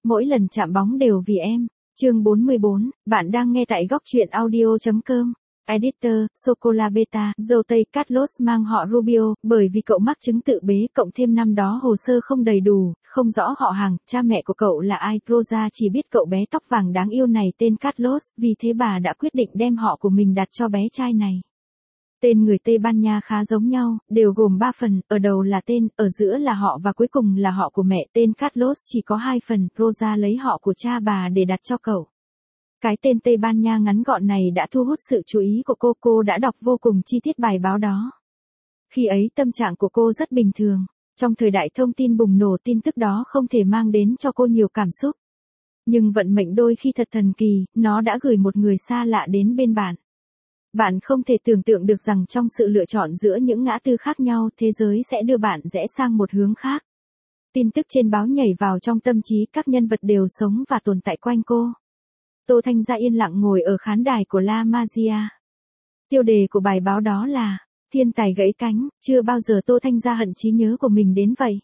mỗi lần chạm bóng đều vì em. Chương 44, bạn đang nghe tại góc truyện audio.com. Editor, Socola Beta, dâu tây Carlos mang họ Rubio, bởi vì cậu mắc chứng tự bế cộng thêm năm đó hồ sơ không đầy đủ, không rõ họ hàng, cha mẹ của cậu là ai. Rosa chỉ biết cậu bé tóc vàng đáng yêu này tên Carlos, vì thế bà đã quyết định đem họ của mình đặt cho bé trai này. Tên người Tây Ban Nha khá giống nhau, đều gồm 3 phần, ở đầu là tên, ở giữa là họ và cuối cùng là họ của mẹ. Tên Carlos chỉ có 2 phần, Rosa lấy họ của cha bà để đặt cho cậu. Cái tên Tây Ban Nha ngắn gọn này đã thu hút sự chú ý của cô đã đọc vô cùng chi tiết bài báo đó. Khi ấy tâm trạng của cô rất bình thường, trong thời đại thông tin bùng nổ tin tức đó không thể mang đến cho cô nhiều cảm xúc. Nhưng vận mệnh đôi khi thật thần kỳ, nó đã gửi một người xa lạ đến bên bạn. Bạn không thể tưởng tượng được rằng trong sự lựa chọn giữa những ngã tư khác nhau, thế giới sẽ đưa bạn rẽ sang một hướng khác. Tin tức trên báo nhảy vào trong tâm trí, các nhân vật đều sống và tồn tại quanh cô. Tô Thanh Gia yên lặng ngồi ở khán đài của La Magia. Tiêu đề của bài báo đó là Thiên tài gãy cánh. Chưa bao giờ Tô Thanh Gia hận trí nhớ của mình đến vậy.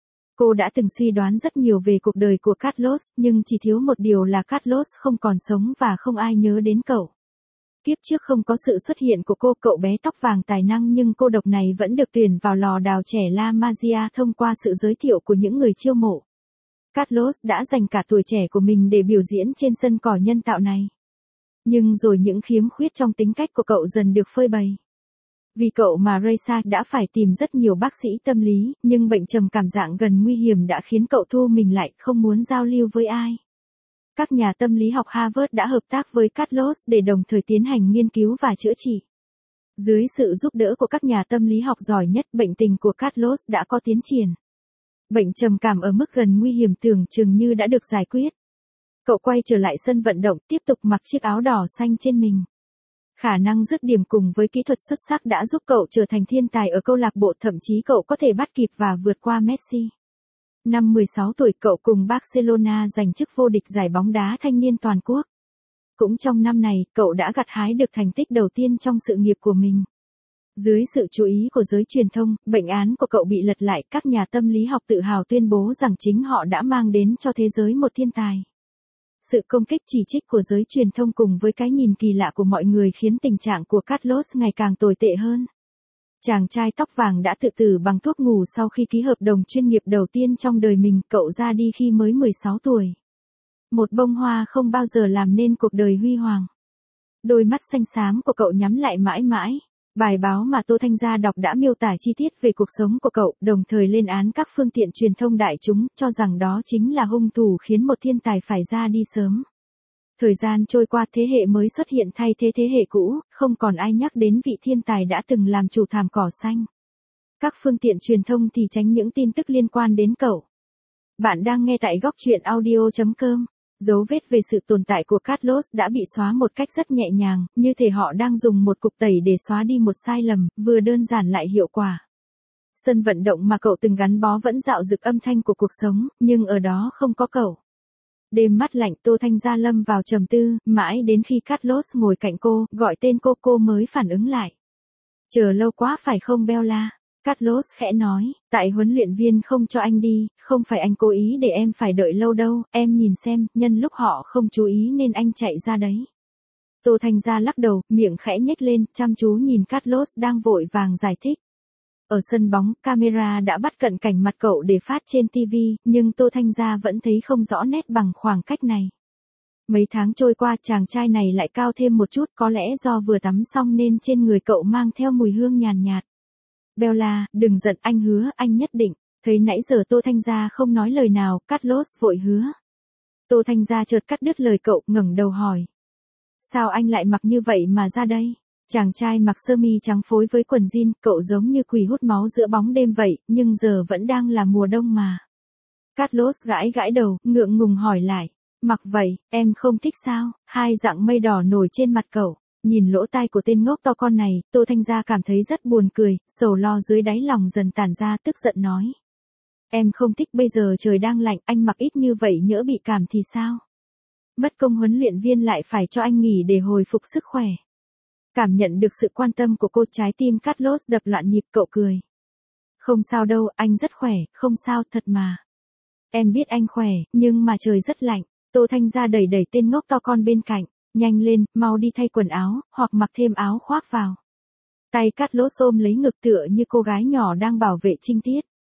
Cô đã từng suy đoán rất nhiều về cuộc đời của Carlos, nhưng chỉ thiếu một điều là Carlos không còn sống và không ai nhớ đến cậu. Kiếp trước không có sự xuất hiện của cô, cậu bé tóc vàng tài năng nhưng cô độc này vẫn được tuyển vào lò đào trẻ La Magia thông qua sự giới thiệu của những người chiêu mộ. Carlos đã dành cả tuổi trẻ của mình để biểu diễn trên sân cỏ nhân tạo này. Nhưng rồi những khiếm khuyết trong tính cách của cậu dần được phơi bày. Vì cậu mà Reisa đã phải tìm rất nhiều bác sĩ tâm lý, nhưng bệnh trầm cảm dạng gần nguy hiểm đã khiến cậu thu mình lại, không muốn giao lưu với ai. Các nhà tâm lý học Harvard đã hợp tác với Carlos để đồng thời tiến hành nghiên cứu và chữa trị. Dưới sự giúp đỡ của các nhà tâm lý học giỏi nhất, bệnh tình của Carlos đã có tiến triển. Bệnh trầm cảm ở mức gần nguy hiểm tưởng chừng như đã được giải quyết. Cậu quay trở lại sân vận động, tiếp tục mặc chiếc áo đỏ xanh trên mình. Khả năng dứt điểm cùng với kỹ thuật xuất sắc đã giúp cậu trở thành thiên tài ở câu lạc bộ, thậm chí cậu có thể bắt kịp và vượt qua Messi. Năm 16 tuổi cậu cùng Barcelona giành chức vô địch giải bóng đá thanh niên toàn quốc. Cũng trong năm này, cậu đã gặt hái được thành tích đầu tiên trong sự nghiệp của mình. Dưới sự chú ý của giới truyền thông, bệnh án của cậu bị lật lại, các nhà tâm lý học tự hào tuyên bố rằng chính họ đã mang đến cho thế giới một thiên tài. Sự công kích chỉ trích của giới truyền thông cùng với cái nhìn kỳ lạ của mọi người khiến tình trạng của Carlos ngày càng tồi tệ hơn. Chàng trai tóc vàng đã tự tử bằng thuốc ngủ sau khi ký hợp đồng chuyên nghiệp đầu tiên trong đời mình. Cậu ra đi khi mới 16 tuổi. Một bông hoa không bao giờ làm nên cuộc đời huy hoàng. Đôi mắt xanh xám của cậu nhắm lại mãi mãi. Bài báo mà Tô Thanh Gia đọc đã miêu tả chi tiết về cuộc sống của cậu, đồng thời lên án các phương tiện truyền thông đại chúng, cho rằng đó chính là hung thủ khiến một thiên tài phải ra đi sớm. Thời gian trôi qua, thế hệ mới xuất hiện thay thế thế hệ cũ, không còn ai nhắc đến vị thiên tài đã từng làm chủ thảm cỏ xanh. Các phương tiện truyền thông thì tránh những tin tức liên quan đến cậu. Bạn đang nghe tại góc truyện audio.com. Dấu vết về sự tồn tại của Carlos đã bị xóa một cách rất nhẹ nhàng, như thể họ đang dùng một cục tẩy để xóa đi một sai lầm, vừa đơn giản lại hiệu quả. Sân vận động mà cậu từng gắn bó vẫn dạo dực âm thanh của cuộc sống, nhưng ở đó không có cậu. Đêm mát lạnh, Tô Thanh Gia lâm vào trầm tư, mãi đến khi Carlos ngồi cạnh cô, gọi tên cô mới phản ứng lại. Chờ lâu quá phải không Bella? Carlos khẽ nói, tại huấn luyện viên không cho anh đi, không phải anh cố ý để em phải đợi lâu đâu, em nhìn xem, nhân lúc họ không chú ý nên anh chạy ra đấy. Tô Thanh Gia lắc đầu, miệng khẽ nhếch lên, chăm chú nhìn Carlos đang vội vàng giải thích. Ở sân bóng, camera đã bắt cận cảnh mặt cậu để phát trên TV, nhưng Tô Thanh Gia vẫn thấy không rõ nét bằng khoảng cách này. Mấy tháng trôi qua, chàng trai này lại cao thêm một chút, có lẽ do vừa tắm xong nên trên người cậu mang theo mùi hương nhàn nhạt. Bella, đừng giận, anh hứa, anh nhất định. Thấy nãy giờ Tô Thanh Gia không nói lời nào, Carlos vội hứa. Tô Thanh Gia chợt cắt đứt lời cậu, ngẩng đầu hỏi. Sao anh lại mặc như vậy mà ra đây? Chàng trai mặc sơ mi trắng phối với quần jean, cậu giống như quỷ hút máu giữa bóng đêm vậy, nhưng giờ vẫn đang là mùa đông mà. Carlos gãi đầu, ngượng ngùng hỏi lại. Mặc vậy, em không thích sao? Hai dạng mây đỏ nổi trên mặt cậu. Nhìn lỗ tai của tên ngốc to con này, Tô Thanh Gia cảm thấy rất buồn cười, sầu lo dưới đáy lòng dần tản ra, tức giận nói. Em không thích, bây giờ trời đang lạnh, anh mặc ít như vậy nhỡ bị cảm thì sao? Mất công huấn luyện viên lại phải cho anh nghỉ để hồi phục sức khỏe. Cảm nhận được sự quan tâm của cô, trái tim Carlos đập loạn nhịp, cậu cười. Không sao đâu, anh rất khỏe, không sao thật mà. Em biết anh khỏe, nhưng mà trời rất lạnh. Tô Thanh Gia đẩy đẩy tên ngốc to con bên cạnh. Nhanh lên, mau đi thay quần áo, hoặc mặc thêm áo khoác vào. Tay Carlos ôm lấy ngực tựa như cô gái nhỏ đang bảo vệ trinh tiết.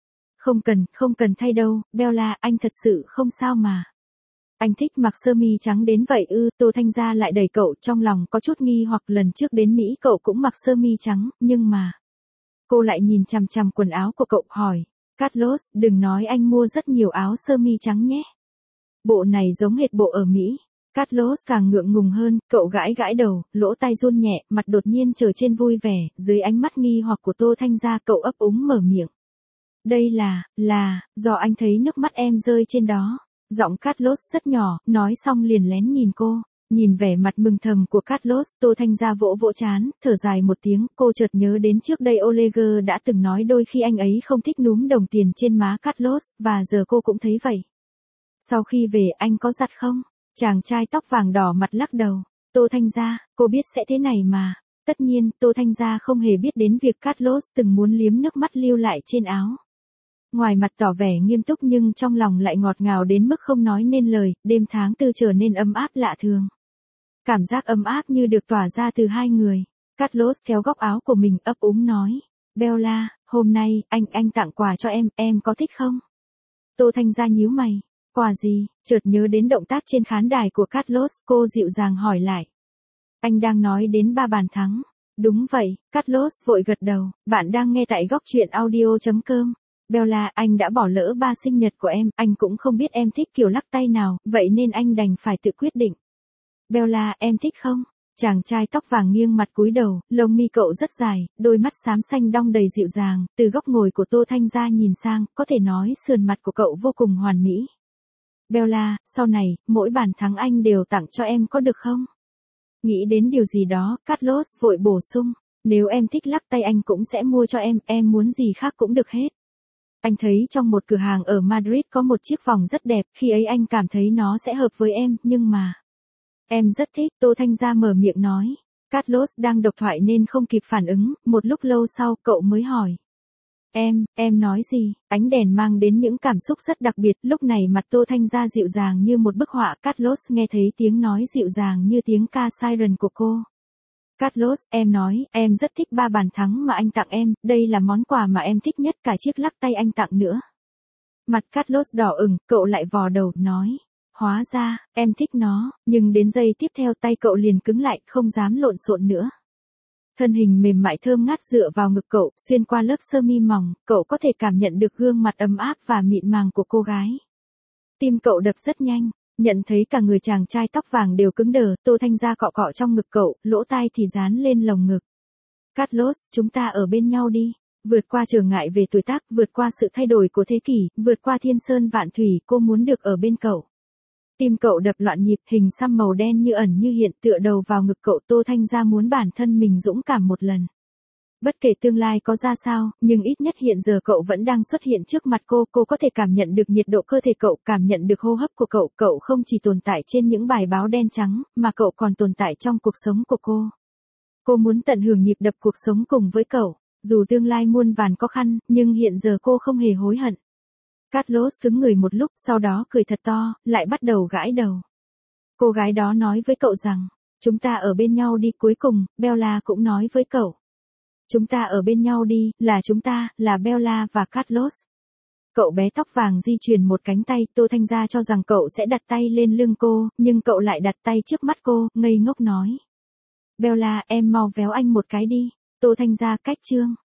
Không cần thay đâu, Bella, anh thật sự không sao mà. Anh thích mặc sơ mi trắng đến vậy ư? Tô Thanh Gia lại đẩy cậu, trong lòng có chút nghi hoặc lần trước đến Mỹ cậu cũng mặc sơ mi trắng, nhưng mà... Cô lại nhìn chằm chằm quần áo của cậu, hỏi. Carlos, đừng nói anh mua rất nhiều áo sơ mi trắng nhé. Bộ này giống hệt bộ ở Mỹ. Carlos càng ngượng ngùng hơn, cậu gãi gãi đầu, lỗ tai run nhẹ, mặt đột nhiên trở trên vui vẻ, dưới ánh mắt nghi hoặc của Tô Thanh Gia cậu ấp úng mở miệng. Đây là, do anh thấy nước mắt em rơi trên đó. Giọng Carlos rất nhỏ, nói xong liền lén nhìn cô. Nhìn vẻ mặt mừng thầm của Carlos, Tô Thanh Gia vỗ vỗ trán, thở dài một tiếng, cô chợt nhớ đến trước đây Oleger đã từng nói đôi khi anh ấy không thích núm đồng tiền trên má Carlos, và giờ cô cũng thấy vậy. Sau khi về anh có giặt không? Chàng trai tóc vàng đỏ mặt lắc đầu. Tô Thanh Gia, cô biết sẽ thế này mà. Tất nhiên, Tô Thanh Gia không hề biết đến việc Carlos từng muốn liếm nước mắt lưu lại trên áo. Ngoài mặt tỏ vẻ nghiêm túc nhưng trong lòng lại ngọt ngào đến mức không nói nên lời, đêm tháng tư trở nên ấm áp lạ thường. Cảm giác ấm áp như được tỏa ra từ hai người. Carlos kéo góc áo của mình ấp úng nói. Bella, hôm nay, anh tặng quà cho em có thích không? Tô Thanh Gia nhíu mày. Quà gì? Chợt nhớ đến động tác trên khán đài của Carlos, cô dịu dàng hỏi lại. Anh đang nói đến 3 bàn thắng. Đúng vậy, Carlos vội gật đầu. Bạn đang nghe tại góc truyện audio.com. Bella, anh đã bỏ lỡ 3 sinh nhật của em, anh cũng không biết em thích kiểu lắc tay nào, vậy nên anh đành phải tự quyết định. Bella, em thích không? Chàng trai tóc vàng nghiêng mặt cúi đầu, lông mi cậu rất dài, đôi mắt xám xanh đong đầy dịu dàng, từ góc ngồi của Tô Thanh Gia nhìn sang, có thể nói sườn mặt của cậu vô cùng hoàn mỹ. Bella, sau này, mỗi bàn thắng anh đều tặng cho em có được không? Nghĩ đến điều gì đó, Carlos vội bổ sung, nếu em thích lắc tay anh cũng sẽ mua cho em muốn gì khác cũng được hết. Anh thấy trong một cửa hàng ở Madrid có một chiếc vòng rất đẹp, khi ấy anh cảm thấy nó sẽ hợp với em, nhưng mà... Em rất thích, Tô Thanh Gia mở miệng nói. Carlos đang độc thoại nên không kịp phản ứng, một lúc lâu sau cậu mới hỏi. Em nói gì? Ánh đèn mang đến những cảm xúc rất đặc biệt, lúc này mặt Tô Thanh Gia dịu dàng như một bức họa, Carlos nghe thấy tiếng nói dịu dàng như tiếng ca siren của cô. Carlos, em nói, em rất thích 3 bàn thắng mà anh tặng em, đây là món quà mà em thích nhất, cả chiếc lắc tay anh tặng nữa. Mặt Carlos đỏ ửng, cậu lại vò đầu, nói. Hóa ra, em thích nó, nhưng đến giây tiếp theo tay cậu liền cứng lại, không dám lộn xộn nữa. Thân hình mềm mại thơm ngát dựa vào ngực cậu, xuyên qua lớp sơ mi mỏng, cậu có thể cảm nhận được gương mặt ấm áp và mịn màng của cô gái. Tim cậu đập rất nhanh, nhận thấy cả người chàng trai tóc vàng đều cứng đờ, Tô Thanh Gia cọ cọ trong ngực cậu, lỗ tai thì dán lên lồng ngực. Carlos, chúng ta ở bên nhau đi. Vượt qua trở ngại về tuổi tác, vượt qua sự thay đổi của thế kỷ, vượt qua thiên sơn vạn thủy, cô muốn được ở bên cậu. Tim cậu đập loạn nhịp, hình xăm màu đen như ẩn như hiện tựa đầu vào ngực cậu. Tô Thanh Gia muốn bản thân mình dũng cảm một lần. Bất kể tương lai có ra sao, nhưng ít nhất hiện giờ cậu vẫn đang xuất hiện trước mặt cô có thể cảm nhận được nhiệt độ cơ thể cậu, cảm nhận được hô hấp của cậu không chỉ tồn tại trên những bài báo đen trắng, mà cậu còn tồn tại trong cuộc sống của cô. Cô muốn tận hưởng nhịp đập cuộc sống cùng với cậu, dù tương lai muôn vàn khó khăn, nhưng hiện giờ cô không hề hối hận. Carlos cứng người một lúc, sau đó cười thật to, lại bắt đầu gãi đầu. Cô gái đó nói với cậu rằng, chúng ta ở bên nhau đi. Cuối cùng, Bella cũng nói với cậu. Chúng ta ở bên nhau đi, là chúng ta, là Bella và Carlos. Cậu bé tóc vàng di chuyển một cánh tay, Tô Thanh Gia cho rằng cậu sẽ đặt tay lên lưng cô, nhưng cậu lại đặt tay trước mắt cô, ngây ngốc nói. Bella, em mau véo anh một cái đi. Tô Thanh Gia cách chương.